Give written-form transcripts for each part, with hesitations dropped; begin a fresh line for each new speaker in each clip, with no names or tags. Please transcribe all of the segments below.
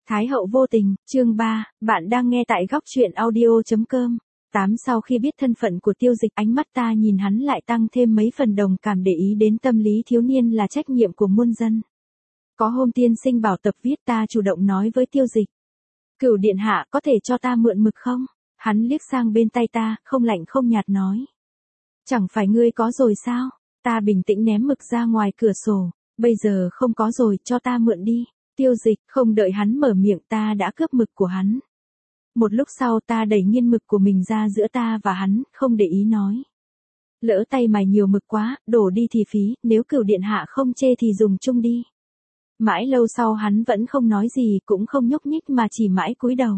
Thái hậu vô tình, chương 3, bạn đang nghe tại góc truyện audio.com. Sau khi biết thân phận của Tiêu Dịch, ánh mắt ta nhìn hắn lại tăng thêm mấy phần đồng cảm, để ý đến tâm lý thiếu niên là trách nhiệm của muôn dân. Có hôm tiên sinh bảo tập viết, ta chủ động nói với Tiêu Dịch. Cửu điện hạ, có thể cho ta mượn mực không? Hắn liếc sang bên tay ta, không lạnh không nhạt nói. Chẳng phải ngươi có rồi sao? Ta bình tĩnh ném mực ra ngoài cửa sổ. Bây giờ không có rồi, cho ta mượn đi. Tiêu Dịch, không đợi hắn mở miệng, ta đã cướp mực của hắn. Một lúc sau ta đẩy nghiên mực của mình ra giữa ta và hắn, không để ý nói. Lỡ tay mày nhiều mực quá, đổ đi thì phí, nếu cửu điện hạ không chê thì dùng chung đi. Mãi lâu sau hắn vẫn không nói gì, cũng không nhúc nhích mà chỉ mãi cúi đầu.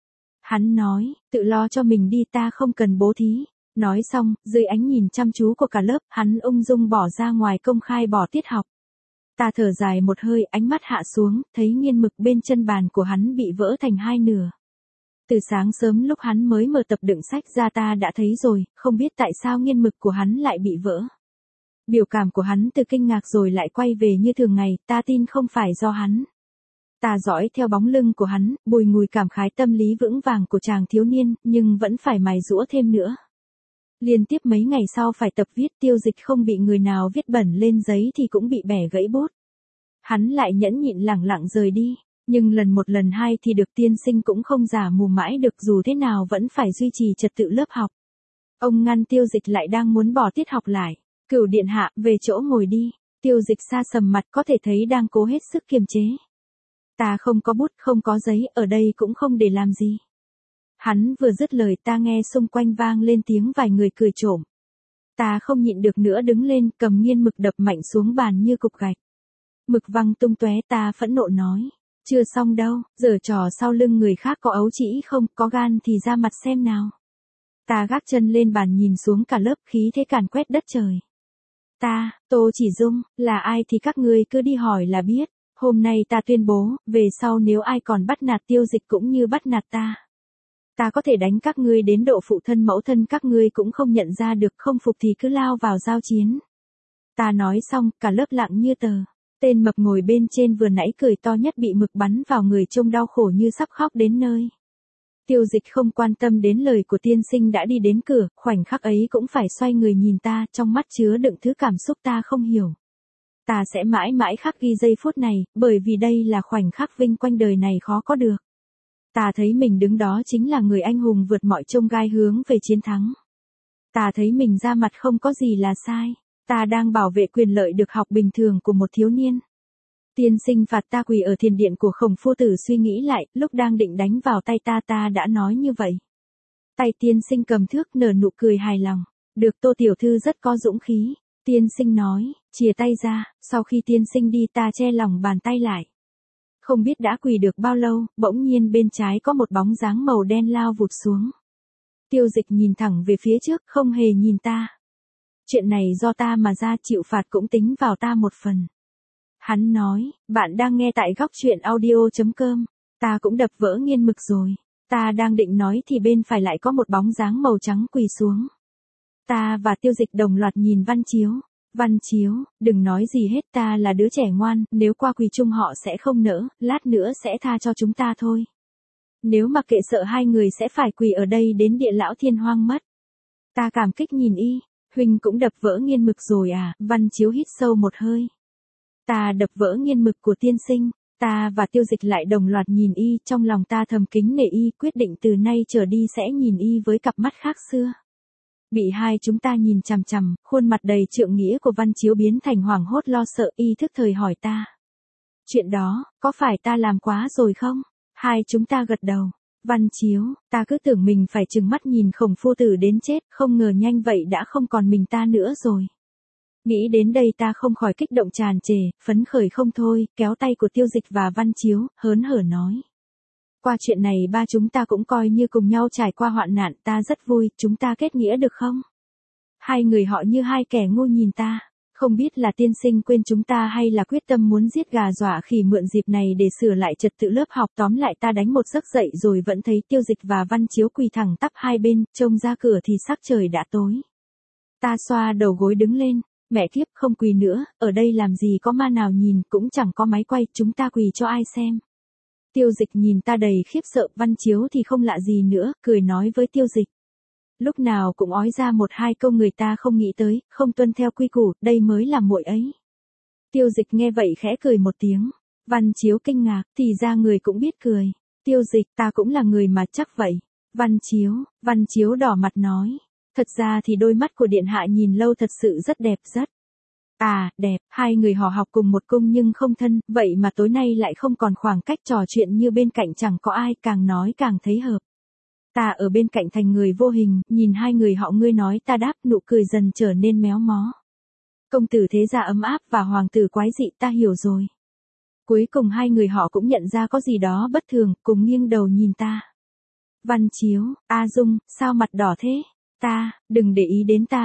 Hắn nói, tự lo cho mình đi, ta không cần bố thí. Nói xong, dưới ánh nhìn chăm chú của cả lớp, hắn ung dung bỏ ra ngoài công khai bỏ tiết học. Ta thở dài một hơi, ánh mắt hạ xuống, thấy nghiên mực bên chân bàn của hắn bị vỡ thành hai nửa. Từ sáng sớm lúc hắn mới mở tập đựng sách ra ta đã thấy rồi, không biết tại sao nghiên mực của hắn lại bị vỡ. Biểu cảm của hắn từ kinh ngạc rồi lại quay về như thường ngày, ta tin không phải do hắn. Ta dõi theo bóng lưng của hắn, bùi ngùi cảm khái tâm lý vững vàng của chàng thiếu niên, nhưng vẫn phải mài giũa thêm nữa. Liên tiếp mấy ngày sau phải tập viết, Tiêu Dịch không bị người nào viết bẩn lên giấy thì cũng bị bẻ gãy bút. Hắn lại nhẫn nhịn lẳng lặng rời đi, nhưng lần một lần hai thì được tiên sinh cũng không giả mù mãi được, dù thế nào vẫn phải duy trì trật tự lớp học. Ông ngăn Tiêu Dịch lại đang muốn bỏ tiết học lại. Cửu điện hạ, về chỗ ngồi đi. Tiêu Dịch xa sầm mặt, có thể thấy đang cố hết sức kiềm chế. Ta không có bút, không có giấy, ở đây cũng không để làm gì. Hắn vừa dứt lời ta nghe xung quanh vang lên tiếng vài người cười trộm. Ta không nhịn được nữa đứng lên, cầm nghiên mực đập mạnh xuống bàn như cục gạch. Mực văng tung tóe, ta phẫn nộ nói. Chưa xong đâu, giở trò sau lưng người khác có ấu trĩ không, có gan thì ra mặt xem nào. Ta gác chân lên bàn nhìn xuống cả lớp, khí thế càn quét đất trời. Tô Chỉ Dung, là ai thì các ngươi cứ đi hỏi là biết. Hôm nay ta tuyên bố, về sau nếu ai còn bắt nạt Tiêu Dịch cũng như bắt nạt ta. Ta có thể đánh các ngươi đến độ phụ thân mẫu thân các ngươi cũng không nhận ra được, không phục thì cứ lao vào giao chiến. Ta nói xong, cả lớp lặng như tờ. Tên mập ngồi bên trên vừa nãy cười to nhất bị mực bắn vào người trông đau khổ như sắp khóc đến nơi. Tiêu Dịch không quan tâm đến lời của tiên sinh đã đi đến cửa, khoảnh khắc ấy cũng phải xoay người nhìn ta, trong mắt chứa đựng thứ cảm xúc ta không hiểu. Ta sẽ mãi mãi khắc ghi giây phút này, bởi vì đây là khoảnh khắc vinh quang đời này khó có được. Ta thấy mình đứng đó chính là người anh hùng vượt mọi chông gai hướng về chiến thắng. Ta thấy mình ra mặt không có gì là sai. Ta đang bảo vệ quyền lợi được học bình thường của một thiếu niên. Tiên sinh phạt ta quỳ ở thiền điện của Khổng Phu Tử, suy nghĩ lại, lúc đang định đánh vào tay ta đã nói như vậy. Tay tiên sinh cầm thước, nở nụ cười hài lòng. Được, Tô tiểu thư rất có dũng khí. Tiên sinh nói, chìa tay ra, sau khi tiên sinh đi ta che lòng bàn tay lại. Không biết đã quỳ được bao lâu, bỗng nhiên bên trái có một bóng dáng màu đen lao vụt xuống. Tiêu Dịch nhìn thẳng về phía trước, không hề nhìn ta. Chuyện này do ta mà ra, chịu phạt cũng tính vào ta một phần. Hắn nói, bạn đang nghe tại góc truyện audio.com. Ta cũng đập vỡ nghiên mực rồi. Ta đang định nói thì bên phải lại có một bóng dáng màu trắng quỳ xuống. Ta và Tiêu Dịch đồng loạt nhìn Văn Chiếu. Văn Chiếu, đừng nói gì hết, ta là đứa trẻ ngoan, nếu qua quỳ chung họ sẽ không nỡ, lát nữa sẽ tha cho chúng ta thôi. Nếu mà kệ sợ hai người sẽ phải quỳ ở đây đến địa lão thiên hoang mất. Ta cảm kích nhìn y, huynh cũng đập vỡ nghiên mực rồi à? Văn Chiếu hít sâu một hơi. Ta đập vỡ nghiên mực của tiên sinh. Ta và Tiêu Dịch lại đồng loạt nhìn y, trong lòng ta thầm kính nể y, quyết định từ nay trở đi sẽ nhìn y với cặp mắt khác xưa. Bị hai chúng ta nhìn chằm chằm, khuôn mặt đầy trượng nghĩa của Văn Chiếu biến thành hoảng hốt lo sợ, y thức thời hỏi ta. Chuyện đó, có phải ta làm quá rồi không? Hai chúng ta gật đầu. Văn Chiếu, ta cứ tưởng mình phải trừng mắt nhìn Khổng Phu Tử đến chết, không ngờ nhanh vậy đã không còn mình ta nữa rồi. Nghĩ đến đây ta không khỏi kích động tràn trề, phấn khởi không thôi, kéo tay của Tiêu Dịch và Văn Chiếu, hớn hở nói. Qua chuyện này ba chúng ta cũng coi như cùng nhau trải qua hoạn nạn, ta rất vui, chúng ta kết nghĩa được không? Hai người họ như hai kẻ ngu nhìn ta, không biết là tiên sinh quên chúng ta hay là quyết tâm muốn giết gà dọa khỉ mượn dịp này để sửa lại trật tự lớp học. Tóm lại ta đánh một giấc dậy rồi vẫn thấy Tiêu Dịch và Văn Chiếu quỳ thẳng tắp hai bên, trông ra cửa thì sắc trời đã tối. Ta xoa đầu gối đứng lên, mẹ kiếp không quỳ nữa, ở đây làm gì có ma nào nhìn, cũng chẳng có máy quay, chúng ta quỳ cho ai xem. Tiêu Dịch nhìn ta đầy khiếp sợ, Văn Chiếu thì không lạ gì nữa, cười nói với Tiêu Dịch. Lúc nào cũng ói ra một hai câu người ta không nghĩ tới, không tuân theo quy củ, đây mới là muội ấy. Tiêu Dịch nghe vậy khẽ cười một tiếng. Văn Chiếu kinh ngạc, thì ra người cũng biết cười. Tiêu Dịch, ta cũng là người mà, chắc vậy. Văn Chiếu đỏ mặt nói. Thật ra thì đôi mắt của điện hạ nhìn lâu thật sự rất đẹp rất. À, đẹp, hai người họ học cùng một cung nhưng không thân, vậy mà tối nay lại không còn khoảng cách trò chuyện như bên cạnh chẳng có ai, càng nói càng thấy hợp. Ta ở bên cạnh thành người vô hình, nhìn hai người họ ngươi nói ta đáp, nụ cười dần trở nên méo mó. Công tử thế gia ấm áp và hoàng tử quái dị, ta hiểu rồi. Cuối cùng hai người họ cũng nhận ra có gì đó bất thường, cùng nghiêng đầu nhìn ta. Văn Chiếu, A Dung, sao mặt đỏ thế? Ta, đừng để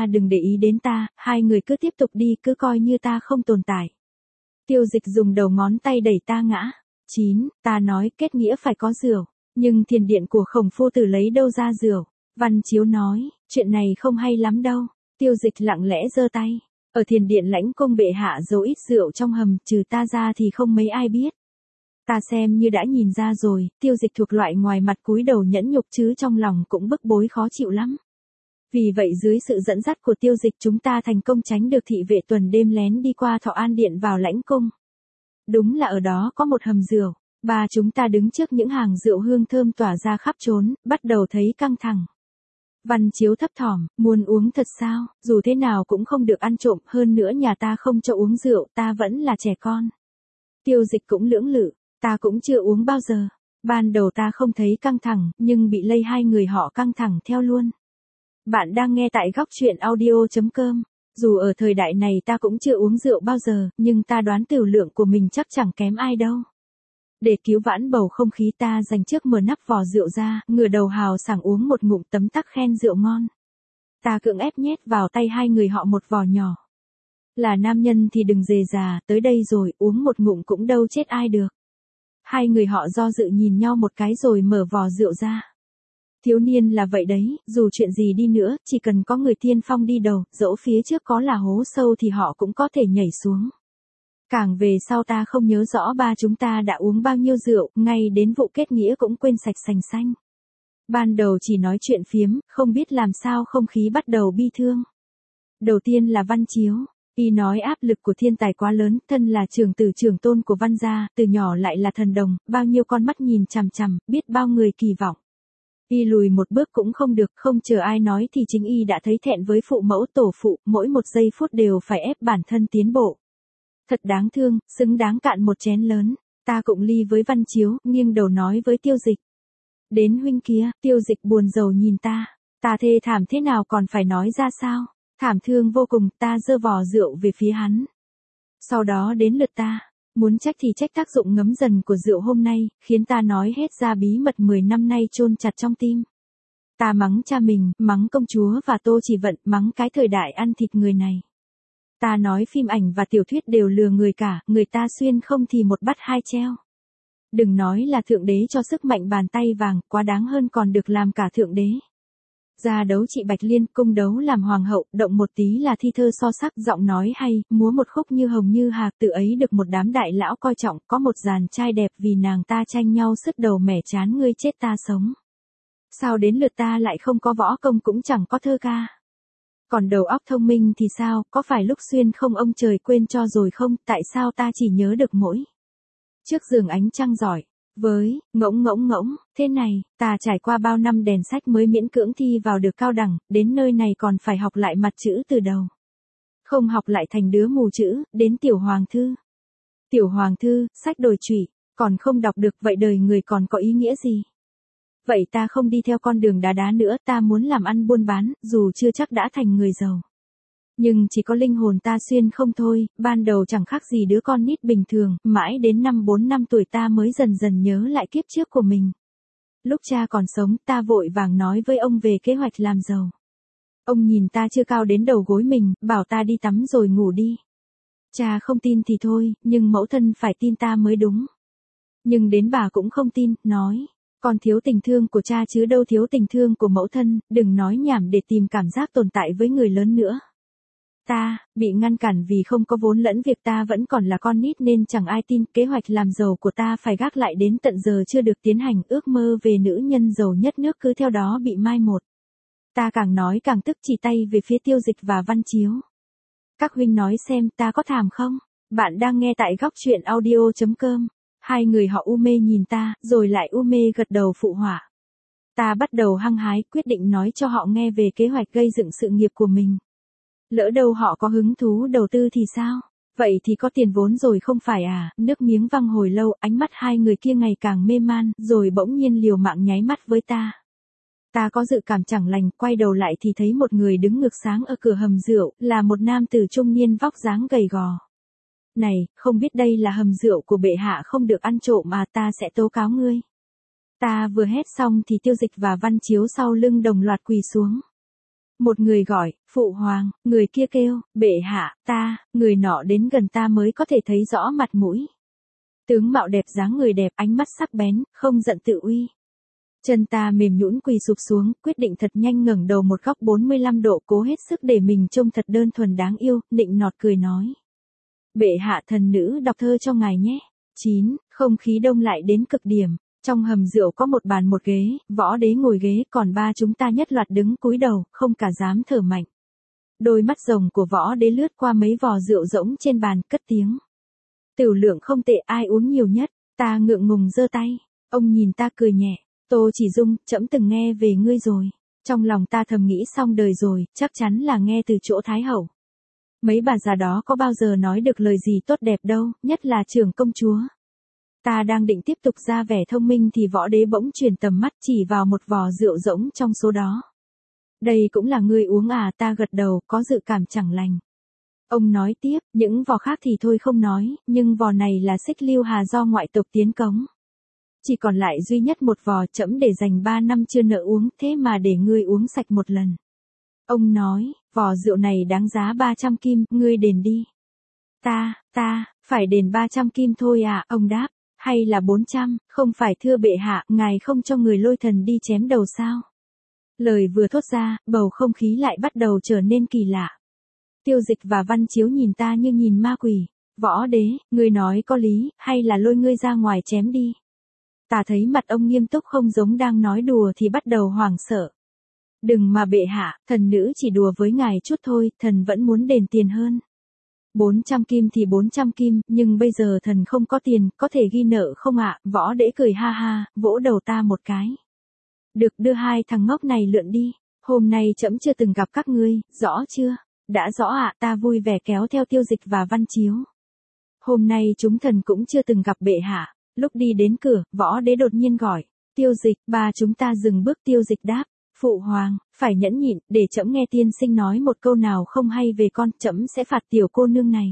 ý đến ta, hai người cứ tiếp tục đi, cứ coi như ta không tồn tại. Tiêu Dịch dùng đầu ngón tay đẩy ta ngã. 9, ta nói kết nghĩa phải có rượu, nhưng thiền điện của Khổng phu tử lấy đâu ra rượu? Văn Chiếu nói, chuyện này không hay lắm đâu. Tiêu Dịch lặng lẽ giơ tay. Ở thiền điện lãnh cung bệ hạ giấu ít rượu trong hầm, trừ ta ra thì không mấy ai biết. Ta xem như đã nhìn ra rồi, Tiêu Dịch thuộc loại ngoài mặt cúi đầu nhẫn nhục chứ trong lòng cũng bức bối khó chịu lắm. Vì vậy dưới sự dẫn dắt của Tiêu Dịch chúng ta thành công tránh được thị vệ tuần đêm lén đi qua Thọ An Điện vào lãnh cung. Đúng là ở đó có một hầm rượu, ba chúng ta đứng trước những hàng rượu hương thơm tỏa ra khắp trốn, bắt đầu thấy căng thẳng. Văn Chiếu thấp thỏm, muốn uống thật sao, dù thế nào cũng không được ăn trộm, hơn nữa nhà ta không cho uống rượu, ta vẫn là trẻ con. Tiêu Dịch cũng lưỡng lự, ta cũng chưa uống bao giờ. Ban đầu ta không thấy căng thẳng, nhưng bị lây hai người họ căng thẳng theo luôn. Bạn đang nghe tại góc truyện audio.com. Dù ở thời đại này ta cũng chưa uống rượu bao giờ, nhưng ta đoán tửu lượng của mình chắc chẳng kém ai đâu. Để cứu vãn bầu không khí ta dành trước mở nắp vò rượu ra, ngửa đầu hào sảng uống một ngụm tấm tắc khen rượu ngon. Ta cưỡng ép nhét vào tay hai người họ một vò nhỏ. Là nam nhân thì đừng dề già, tới đây rồi, uống một ngụm cũng đâu chết ai được. Hai người họ do dự nhìn nhau một cái rồi mở vò rượu ra. Thiếu niên là vậy đấy, dù chuyện gì đi nữa, chỉ cần có người tiên phong đi đầu, dẫu phía trước có là hố sâu thì họ cũng có thể nhảy xuống. Càng về sau ta không nhớ rõ ba chúng ta đã uống bao nhiêu rượu, ngay đến vụ kết nghĩa cũng quên sạch sành xanh. Ban đầu chỉ nói chuyện phiếm, không biết làm sao không khí bắt đầu bi thương. Đầu tiên là Văn Chiếu, y nói áp lực của thiên tài quá lớn, thân là trưởng tử trưởng tôn của Văn gia, từ nhỏ lại là thần đồng, bao nhiêu con mắt nhìn chằm chằm, biết bao người kỳ vọng. Y lùi một bước cũng không được, không chờ ai nói thì chính y đã thấy thẹn với phụ mẫu tổ phụ, mỗi một giây phút đều phải ép bản thân tiến bộ. Thật đáng thương, xứng đáng cạn một chén lớn. Ta cũng ly với Văn Chiếu, nghiêng đầu nói với Tiêu Dịch. Đến huynh kia, Tiêu Dịch buồn rầu nhìn ta. Ta thê thảm thế nào còn phải nói ra sao? Thảm thương vô cùng, ta giơ vò rượu về phía hắn. Sau đó đến lượt ta. Muốn trách thì trách tác dụng ngấm dần của rượu hôm nay, khiến ta nói hết ra bí mật 10 năm nay chôn chặt trong tim. Ta mắng cha mình, mắng công chúa và Tô Chỉ Vận, mắng cái thời đại ăn thịt người này. Ta nói phim ảnh và tiểu thuyết đều lừa người cả, người ta xuyên không thì một bắt hai treo. Đừng nói là thượng đế cho sức mạnh bàn tay vàng, quá đáng hơn còn được làm cả thượng đế. Ra đấu chị Bạch Liên, cung đấu làm hoàng hậu, động một tí là thi thơ so sắc, giọng nói hay, múa một khúc như hồng như hạc, tự ấy được một đám đại lão coi trọng, có một dàn trai đẹp vì nàng ta tranh nhau sứt đầu mẻ chán ngươi chết ta sống. Sao đến lượt ta lại không có võ công cũng chẳng có thơ ca. Còn đầu óc thông minh thì sao, có phải lúc xuyên không ông trời quên cho rồi không, tại sao ta chỉ nhớ được mỗi trước giường ánh trăng giỏi. Với, ngỗng, thế này, ta trải qua bao năm đèn sách mới miễn cưỡng thi vào được cao đẳng, đến nơi này còn phải học lại mặt chữ từ đầu. Không học lại thành đứa mù chữ, đến tiểu hoàng thư. Tiểu hoàng thư, sách đồi trụy, còn không đọc được vậy đời người còn có ý nghĩa gì? Vậy ta không đi theo con đường đá nữa, ta muốn làm ăn buôn bán, dù chưa chắc đã thành người giàu. Nhưng chỉ có linh hồn ta xuyên không thôi, ban đầu chẳng khác gì đứa con nít bình thường, mãi đến năm 4 năm tuổi ta mới dần dần nhớ lại kiếp trước của mình. Lúc cha còn sống, ta vội vàng nói với ông về kế hoạch làm giàu. Ông nhìn ta chưa cao đến đầu gối mình, bảo ta đi tắm rồi ngủ đi. Cha không tin thì thôi, nhưng mẫu thân phải tin ta mới đúng. Nhưng đến bà cũng không tin, nói, con thiếu tình thương của cha chứ đâu thiếu tình thương của mẫu thân, đừng nói nhảm để tìm cảm giác tồn tại với người lớn nữa. Ta, bị ngăn cản vì không có vốn lẫn việc ta vẫn còn là con nít nên chẳng ai tin. Kế hoạch làm giàu của ta phải gác lại đến tận giờ chưa được tiến hành. Ước mơ về nữ nhân giàu nhất nước cứ theo đó bị mai một. Ta càng nói càng tức, chỉ tay về phía Tiêu Dịch và Văn Chiếu. Các huynh nói xem ta có thàm không? Bạn đang nghe tại góc truyện audio.com. Hai người họ u mê nhìn ta, rồi lại u mê gật đầu phụ họa. Ta bắt đầu hăng hái, quyết định nói cho họ nghe về kế hoạch gây dựng sự nghiệp của mình. Lỡ đâu họ có hứng thú đầu tư thì sao? Vậy thì có tiền vốn rồi không phải à? Nước miếng văng hồi lâu, ánh mắt hai người kia ngày càng mê man, rồi bỗng nhiên liều mạng nháy mắt với ta. Ta có dự cảm chẳng lành, quay đầu lại thì thấy một người đứng ngược sáng ở cửa hầm rượu, là một nam tử trung niên vóc dáng gầy gò. Này, không biết đây là hầm rượu của bệ hạ không được ăn trộm mà ta sẽ tố cáo ngươi. Ta vừa hét xong thì Tiêu Dịch và Văn Chiếu sau lưng đồng loạt quỳ xuống. Một người gọi, phụ hoàng, người kia kêu, bệ hạ, ta, người nọ đến gần ta mới có thể thấy rõ mặt mũi. Tướng mạo đẹp, dáng người đẹp, ánh mắt sắc bén, không giận tự uy. Chân ta mềm nhũn quỳ sụp xuống, quyết định thật nhanh ngẩng đầu một góc 45 độ, cố hết sức để mình trông thật đơn thuần đáng yêu, nịnh nọt cười nói. Bệ hạ, thần nữ đọc thơ cho ngài nhé. 9. Không khí đông lại đến cực điểm. Trong hầm rượu có một bàn một ghế, võ đế ngồi ghế, còn ba chúng ta nhất loạt đứng cúi đầu, không cả dám thở mạnh. Đôi mắt rồng của võ đế lướt qua mấy vò rượu rỗng trên bàn, cất tiếng. Tửu lượng không tệ, ai uống nhiều nhất? Ta ngượng ngùng giơ tay. Ông nhìn ta cười nhẹ. Tô Chỉ Dung, trẫm từng nghe về ngươi rồi. Trong lòng ta thầm nghĩ xong đời rồi, chắc chắn là nghe từ chỗ Thái Hậu. Mấy bà già đó có bao giờ nói được lời gì tốt đẹp đâu, nhất là trưởng công chúa. Ta đang định tiếp tục ra vẻ thông minh thì võ đế bỗng chuyển tầm mắt chỉ vào một vò rượu rỗng trong số đó. Đây cũng là ngươi uống à? Ta gật đầu, có dự cảm chẳng lành. Ông nói tiếp, những vò khác thì thôi không nói, nhưng vò này là Xích Lưu Hà do ngoại tộc tiến cống. Chỉ còn lại duy nhất một vò, trẫm để dành 3 năm chưa nỡ uống, thế mà để ngươi uống sạch một lần. Ông nói, vò rượu này đáng giá 300 kim, ngươi đền đi. Ta, phải đền 300 kim thôi à? Ông đáp, hay là 400, không phải thưa bệ hạ, ngài không cho người Lôi Thần đi chém đầu sao? Lời vừa thốt ra, bầu không khí lại bắt đầu trở nên kỳ lạ. Tiêu Dịch và Văn Chiếu nhìn ta như nhìn ma quỷ. Võ đế, ngươi nói có lý, hay là lôi ngươi ra ngoài chém đi? Ta thấy mặt ông nghiêm túc không giống đang nói đùa thì bắt đầu hoảng sợ. Đừng mà bệ hạ, thần nữ chỉ đùa với ngài chút thôi, thần vẫn muốn đền tiền hơn. 400 kim thì 400 kim, nhưng bây giờ thần không có tiền, có thể ghi nợ không ạ? Võ đế cười ha ha, vỗ đầu ta một cái. Được, đưa hai thằng ngốc này lượn đi. Hôm nay trẫm chưa từng gặp các ngươi, rõ chưa? Đã rõ ạ. Ta vui vẻ kéo theo Tiêu Dịch và Văn Chiếu. Hôm nay chúng thần cũng chưa từng gặp bệ hạ. Lúc đi đến cửa, võ đế đột nhiên gọi. Tiêu Dịch, ba chúng ta dừng bước. Tiêu Dịch đáp. Phụ hoàng, phải nhẫn nhịn, để trẫm nghe tiên sinh nói một câu nào không hay về con, trẫm sẽ phạt tiểu cô nương này.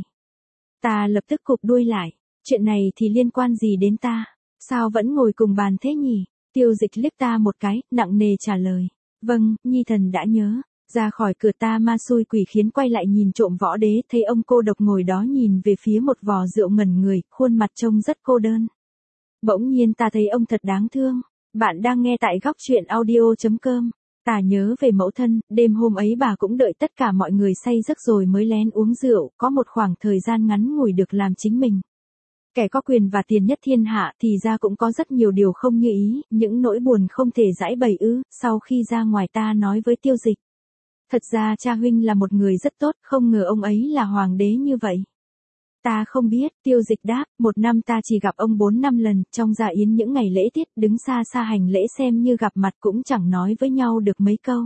Ta lập tức cụp đuôi lại. Chuyện này thì liên quan gì đến ta? Sao vẫn ngồi cùng bàn thế nhỉ? Tiêu Dịch liếc ta một cái, nặng nề trả lời. Vâng, nhi thần đã nhớ. Ra khỏi cửa ta ma xui quỷ khiến quay lại nhìn trộm võ đế, thấy ông cô độc ngồi đó nhìn về phía một vò rượu ngẩn người, khuôn mặt trông rất cô đơn. Bỗng nhiên ta thấy ông thật đáng thương. Bạn đang nghe tại góc truyện audio.com. Ta nhớ về mẫu thân, đêm hôm ấy bà cũng đợi tất cả mọi người say giấc rồi mới lén uống rượu, có một khoảng thời gian ngắn ngủi được làm chính mình. Kẻ có quyền và tiền nhất thiên hạ thì ra cũng có rất nhiều điều không như ý, những nỗi buồn không thể giải bày ư. Sau khi ra ngoài ta nói với Tiêu Dịch. Thật ra cha huynh là một người rất tốt, không ngờ ông ấy là hoàng đế như vậy. Ta không biết, Tiêu Dịch đáp, một năm ta chỉ gặp ông 4-5 lần, trong dạ yến những ngày lễ tiết, đứng xa xa hành lễ xem như gặp mặt cũng chẳng nói với nhau được mấy câu.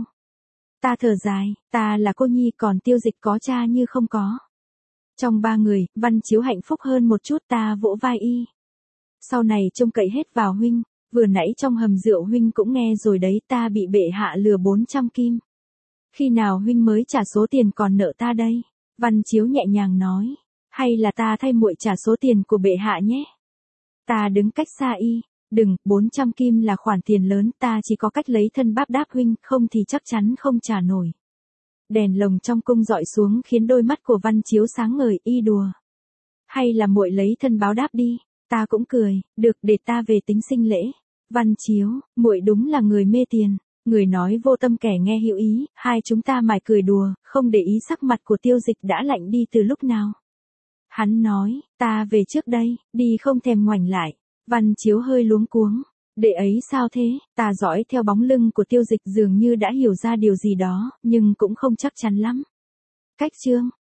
Ta thở dài, ta là cô nhi còn Tiêu Dịch có cha như không có. Trong ba người, Văn Chiếu hạnh phúc hơn một chút, ta vỗ vai y. Sau này trông cậy hết vào huynh, vừa nãy trong hầm rượu huynh cũng nghe rồi đấy, ta bị bệ hạ lừa 400 kim. Khi nào huynh mới trả số tiền còn nợ ta đây? Văn Chiếu nhẹ nhàng nói. Hay là ta thay muội trả số tiền của bệ hạ nhé? Ta đứng cách xa y. Đừng, 400 kim là khoản tiền lớn, ta chỉ có cách lấy thân báp đáp huynh, không thì chắc chắn không trả nổi. Đèn lồng trong cung dọi xuống khiến đôi mắt của Văn Chiếu sáng ngời, y đùa. Hay là muội lấy thân báo đáp đi? Ta cũng cười, được, để ta về tính sinh lễ. Văn Chiếu, muội đúng là người mê tiền. Người nói vô tâm kẻ nghe hữu ý, hai chúng ta mải cười đùa, không để ý sắc mặt của Tiêu Dịch đã lạnh đi từ lúc nào. Hắn nói, ta về trước đây, đi không thèm ngoảnh lại. Văn Chiếu hơi luống cuống. Đệ ấy sao thế? Ta dõi theo bóng lưng của Tiêu Dịch dường như đã hiểu ra điều gì đó, nhưng cũng không chắc chắn lắm. Cách chương